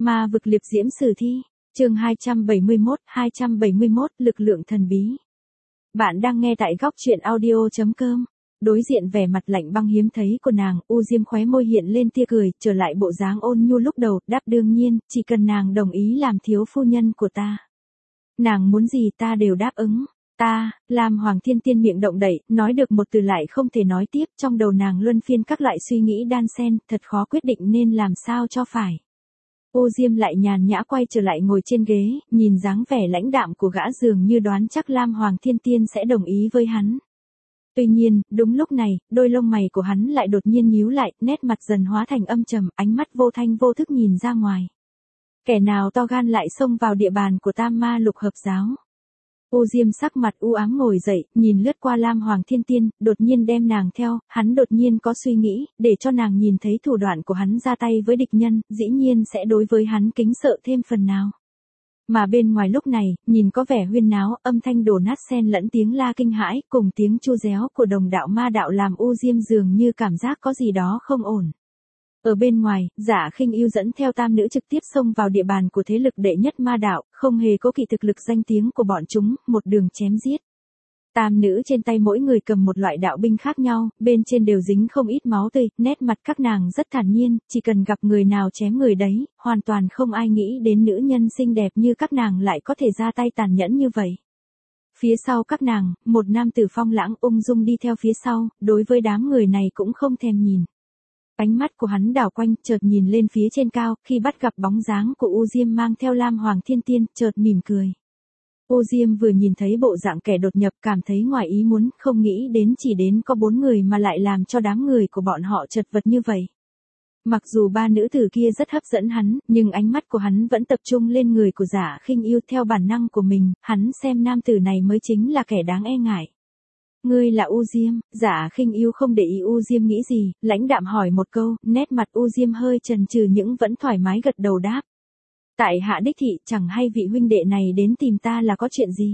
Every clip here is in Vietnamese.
Ma vực liệp diễm sử thi, chương 271, lực lượng thần bí. Bạn đang nghe tại góc truyện audio.com. Đối diện vẻ mặt lạnh băng hiếm thấy của nàng, U Diêm khóe môi hiện lên tia cười, trở lại bộ dáng ôn nhu lúc đầu, đáp đương nhiên, chỉ cần nàng đồng ý làm thiếu phu nhân của ta. Nàng muốn gì ta đều đáp ứng. Ta, làm Hoàng Thiên Tiên miệng động đậy, nói được một từ lại không thể nói tiếp, trong đầu nàng luân phiên các loại suy nghĩ đan xen, thật khó quyết định nên làm sao cho phải. U Diêm lại nhàn nhã quay trở lại ngồi trên ghế, nhìn dáng vẻ lãnh đạm của gã dường như đoán chắc Lam Hoàng Thiên Tiên sẽ đồng ý với hắn. Tuy nhiên, đúng lúc này, đôi lông mày của hắn lại đột nhiên nhíu lại, nét mặt dần hóa thành âm trầm, ánh mắt vô thanh vô thức nhìn ra ngoài. Kẻ nào to gan lại xông vào địa bàn của Tam Ma Lục Hợp Giáo? U Diêm sắc mặt u ám ngồi dậy, nhìn lướt qua Lam Hoàng Thiên Tiên, đột nhiên đem nàng theo, hắn đột nhiên có suy nghĩ, để cho nàng nhìn thấy thủ đoạn của hắn ra tay với địch nhân, dĩ nhiên sẽ đối với hắn kính sợ thêm phần nào. Mà bên ngoài lúc này, nhìn có vẻ huyên náo, âm thanh đổ nát xen lẫn tiếng la kinh hãi, cùng tiếng chu réo của đồng đạo ma đạo làm U Diêm dường như cảm giác có gì đó không ổn. Ở bên ngoài, Dạ Khinh Ưu dẫn theo tam nữ trực tiếp xông vào địa bàn của thế lực đệ nhất ma đạo, không hề cố kỵ thực lực danh tiếng của bọn chúng, một đường chém giết. Tam nữ trên tay mỗi người cầm một loại đạo binh khác nhau, bên trên đều dính không ít máu tươi, nét mặt các nàng rất thản nhiên, chỉ cần gặp người nào chém người đấy, hoàn toàn không ai nghĩ đến nữ nhân xinh đẹp như các nàng lại có thể ra tay tàn nhẫn như vậy. Phía sau các nàng, một nam tử phong lãng ung dung đi theo phía sau, đối với đám người này cũng không thèm nhìn. Ánh mắt của hắn đảo quanh, chợt nhìn lên phía trên cao, khi bắt gặp bóng dáng của U Diêm mang theo Lam Hoàng Thiên Tiên, chợt mỉm cười. U Diêm vừa nhìn thấy bộ dạng kẻ đột nhập cảm thấy ngoài ý muốn, không nghĩ đến chỉ đến có 4 người mà lại làm cho đám người của bọn họ chật vật như vậy. Mặc dù ba nữ tử kia rất hấp dẫn hắn, nhưng ánh mắt của hắn vẫn tập trung lên người của Dạ Khinh Ưu theo bản năng của mình, hắn xem nam tử này mới chính là kẻ đáng e ngại. Ngươi là U Diêm? Dạ Khinh Ưu không để ý U Diêm nghĩ gì, lãnh đạm hỏi một câu, nét mặt U Diêm hơi chần chừ nhưng vẫn thoải mái gật đầu đáp. Tại hạ đích thị, chẳng hay vị huynh đệ này đến tìm ta là có chuyện gì?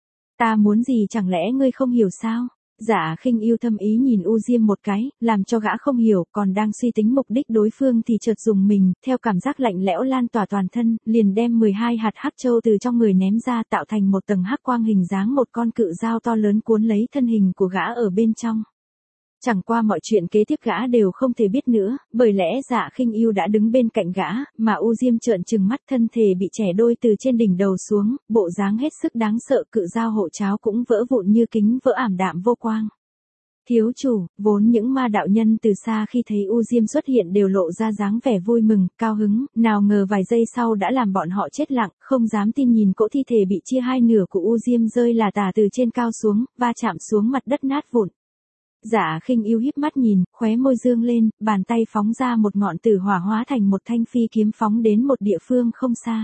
Ta muốn gì chẳng lẽ ngươi không hiểu sao? Dạ Khinh Ưu thâm ý nhìn U Diêm một cái, làm cho gã không hiểu, còn đang suy tính mục đích đối phương thì chợt dùng mình, theo cảm giác lạnh lẽo lan tỏa toàn thân, liền đem 12 hạt hắc châu từ trong người ném ra tạo thành một tầng hắc quang hình dáng một con cự dao to lớn cuốn lấy thân hình của gã ở bên trong. Chẳng qua mọi chuyện kế tiếp gã đều không thể biết nữa, bởi lẽ Dạ Khinh Ưu đã đứng bên cạnh gã, mà U Diêm trợn trừng mắt thân thể bị chẻ đôi từ trên đỉnh đầu xuống, bộ dáng hết sức đáng sợ, cự dao hộ cháo cũng vỡ vụn như kính vỡ ảm đạm vô quang. Thiếu chủ, vốn những ma đạo nhân từ xa khi thấy U Diêm xuất hiện đều lộ ra dáng vẻ vui mừng, cao hứng, nào ngờ vài giây sau đã làm bọn họ chết lặng, không dám tin nhìn cỗ thi thể bị chia hai nửa của U Diêm rơi là tả từ trên cao xuống, va chạm xuống mặt đất nát vụn. Dạ Khinh Ưu híp mắt nhìn, khóe môi dương lên, bàn tay phóng ra một ngọn tử hỏa hóa thành một thanh phi kiếm phóng đến một địa phương không xa.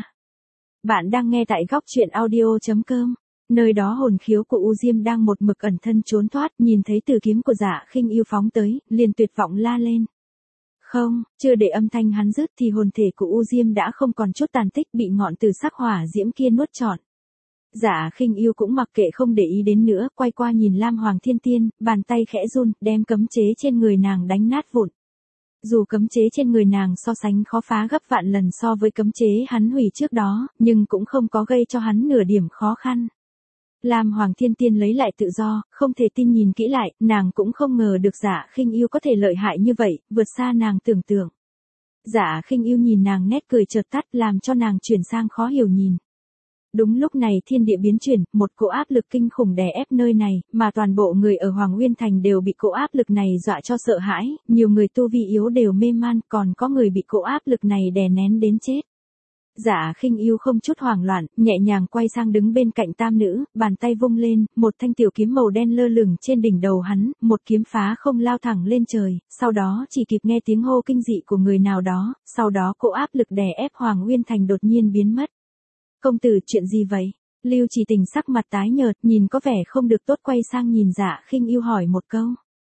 Bạn đang nghe tại góc truyện audio.com. Nơi đó hồn khiếu của U Diêm đang một mực ẩn thân trốn thoát, nhìn thấy tử kiếm của Dạ Khinh Ưu phóng tới, liền tuyệt vọng la lên. Không, chưa để âm thanh hắn dứt thì hồn thể của U Diêm đã không còn chút tàn tích, bị ngọn tử sắc hỏa diễm kia nuốt trọn. Dạ Khinh Ưu cũng mặc kệ không để ý đến nữa, quay qua nhìn Lam Hoàng Thiên Tiên, bàn tay khẽ run, đem cấm chế trên người nàng đánh nát vụn. Dù cấm chế trên người nàng so sánh khó phá gấp vạn lần so với cấm chế hắn hủy trước đó, nhưng cũng không có gây cho hắn nửa điểm khó khăn. Lam Hoàng Thiên Tiên lấy lại tự do, không thể tin nhìn kỹ lại, nàng cũng không ngờ được Dạ Khinh Ưu có thể lợi hại như vậy, vượt xa nàng tưởng tượng. Dạ Khinh Ưu nhìn nàng nét cười chợt tắt làm cho nàng chuyển sang khó hiểu nhìn. Đúng lúc này thiên địa biến chuyển, một cỗ áp lực kinh khủng đè ép nơi này, mà toàn bộ người ở Hoàng Uyên Thành đều bị cỗ áp lực này dọa cho sợ hãi, nhiều người tu vi yếu đều mê man, còn có người bị cỗ áp lực này đè nén đến chết. Dạ Khinh Ưu không chút hoảng loạn, nhẹ nhàng quay sang đứng bên cạnh tam nữ, bàn tay vung lên, một thanh tiểu kiếm màu đen lơ lửng trên đỉnh đầu hắn, một kiếm phá không lao thẳng lên trời, sau đó chỉ kịp nghe tiếng hô kinh dị của người nào đó, sau đó cỗ áp lực đè ép Hoàng Uyên Thành đột nhiên biến mất. Công tử, chuyện gì vậy? Lưu Chỉ Tình sắc mặt tái nhợt, nhìn có vẻ không được tốt, quay sang nhìn Dạ Khinh Ưu hỏi một câu.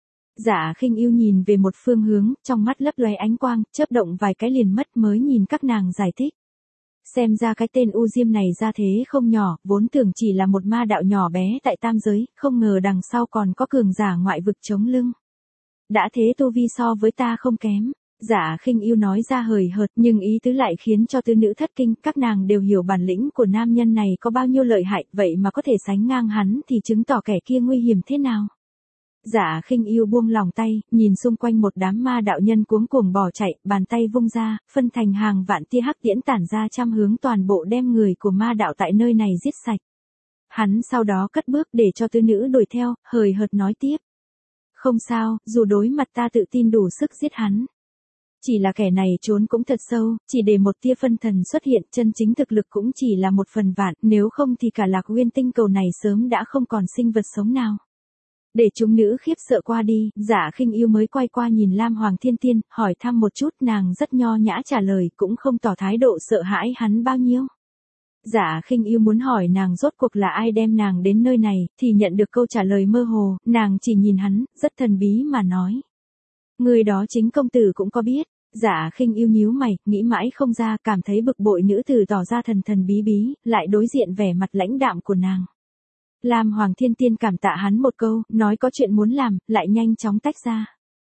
Dạ Khinh Ưu nhìn về một phương hướng, trong mắt lấp lóe ánh quang, chớp động vài cái liền mất, mới nhìn các nàng giải thích. Xem ra cái tên U Diêm này ra thế không nhỏ, vốn tưởng chỉ là một ma đạo nhỏ bé tại tam giới, không ngờ đằng sau còn có cường giả ngoại vực chống lưng. Đã thế tu vi so với ta không kém. Dạ Khinh Yêu nói ra hời hợt nhưng ý tứ lại khiến cho tứ nữ thất kinh, các nàng đều hiểu bản lĩnh của nam nhân này có bao nhiêu lợi hại, vậy mà có thể sánh ngang hắn thì chứng tỏ kẻ kia nguy hiểm thế nào. Dạ Khinh Yêu buông lòng tay, nhìn xung quanh một đám ma đạo nhân cuống cuồng bỏ chạy, bàn tay vung ra, phân thành hàng vạn tia hắc tiễn tản ra trăm hướng toàn bộ đem người của ma đạo tại nơi này giết sạch. Hắn sau đó cất bước để cho tứ nữ đuổi theo, hời hợt nói tiếp. Không sao, dù đối mặt ta tự tin đủ sức giết hắn. Chỉ là kẻ này trốn cũng thật sâu, chỉ để một tia phân thần xuất hiện, chân chính thực lực cũng chỉ là 1/1000, nếu không thì cả Lạc Uyên tinh cầu này sớm đã không còn sinh vật sống nào. Để chúng nữ khiếp sợ qua đi, Dạ Khinh Yêu mới quay qua nhìn Lam Hoàng Thiên Tiên, hỏi thăm một chút, nàng rất nho nhã trả lời, cũng không tỏ thái độ sợ hãi hắn bao nhiêu. Dạ Khinh Yêu muốn hỏi nàng rốt cuộc là ai đem nàng đến nơi này, thì nhận được câu trả lời mơ hồ, nàng chỉ nhìn hắn, rất thần bí mà nói. Người đó chính công tử cũng có biết. Dạ Khinh Yêu nhíu mày, nghĩ mãi không ra, cảm thấy bực bội nữ tử tỏ ra thần thần bí bí, lại đối diện vẻ mặt lãnh đạm của nàng. Lam Hoàng Thiên Tiên cảm tạ hắn một câu, nói có chuyện muốn làm, lại nhanh chóng tách ra.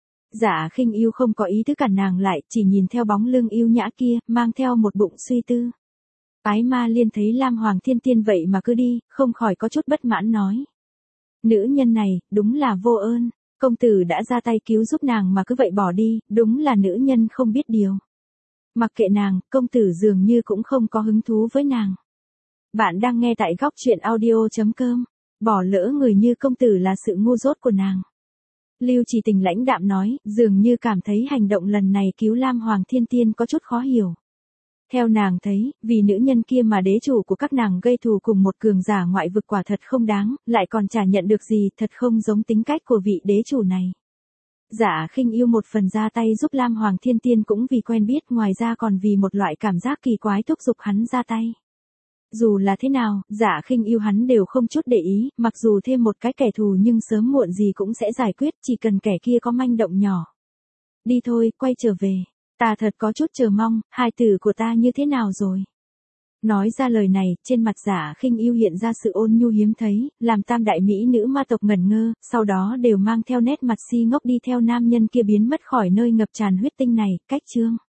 Dạ Khinh Yêu không có ý tứ cản nàng lại, chỉ nhìn theo bóng lưng yêu nhã kia, mang theo một bụng suy tư. Ái Ma Liên thấy Lam Hoàng Thiên Tiên vậy mà cứ đi, không khỏi có chút bất mãn nói. Nữ nhân này, đúng là vô ơn, công tử đã ra tay cứu giúp nàng mà cứ vậy bỏ đi, đúng là nữ nhân không biết điều. Mặc kệ nàng, công tử dường như cũng không có hứng thú với nàng. Bạn đang nghe tại góc truyện audio.com, bỏ lỡ người như công tử là sự ngu dốt của nàng. Lưu Chỉ Tình lãnh đạm nói, dường như cảm thấy hành động lần này cứu Lam Hoàng Thiên Tiên có chút khó hiểu. Theo nàng thấy, vì nữ nhân kia mà đế chủ của các nàng gây thù cùng một cường giả ngoại vực quả thật không đáng, lại còn chả nhận được gì, thật không giống tính cách của vị đế chủ này. Dạ Khinh Yêu một phần ra tay giúp Lam Hoàng Thiên Tiên cũng vì quen biết, ngoài ra còn vì một loại cảm giác kỳ quái thúc giục hắn ra tay. Dù là thế nào, Dạ Khinh Yêu hắn đều không chút để ý, mặc dù thêm một cái kẻ thù nhưng sớm muộn gì cũng sẽ giải quyết, chỉ cần kẻ kia có manh động nhỏ. Đi thôi, quay trở về. Ta thật có chút chờ mong, hài tử của ta như thế nào rồi? Nói ra lời này, trên mặt Dạ Khinh Yêu hiện ra sự ôn nhu hiếm thấy, làm tam đại mỹ nữ ma tộc ngẩn ngơ, sau đó đều mang theo nét mặt si ngốc đi theo nam nhân kia biến mất khỏi nơi ngập tràn huyết tinh này, cách chương.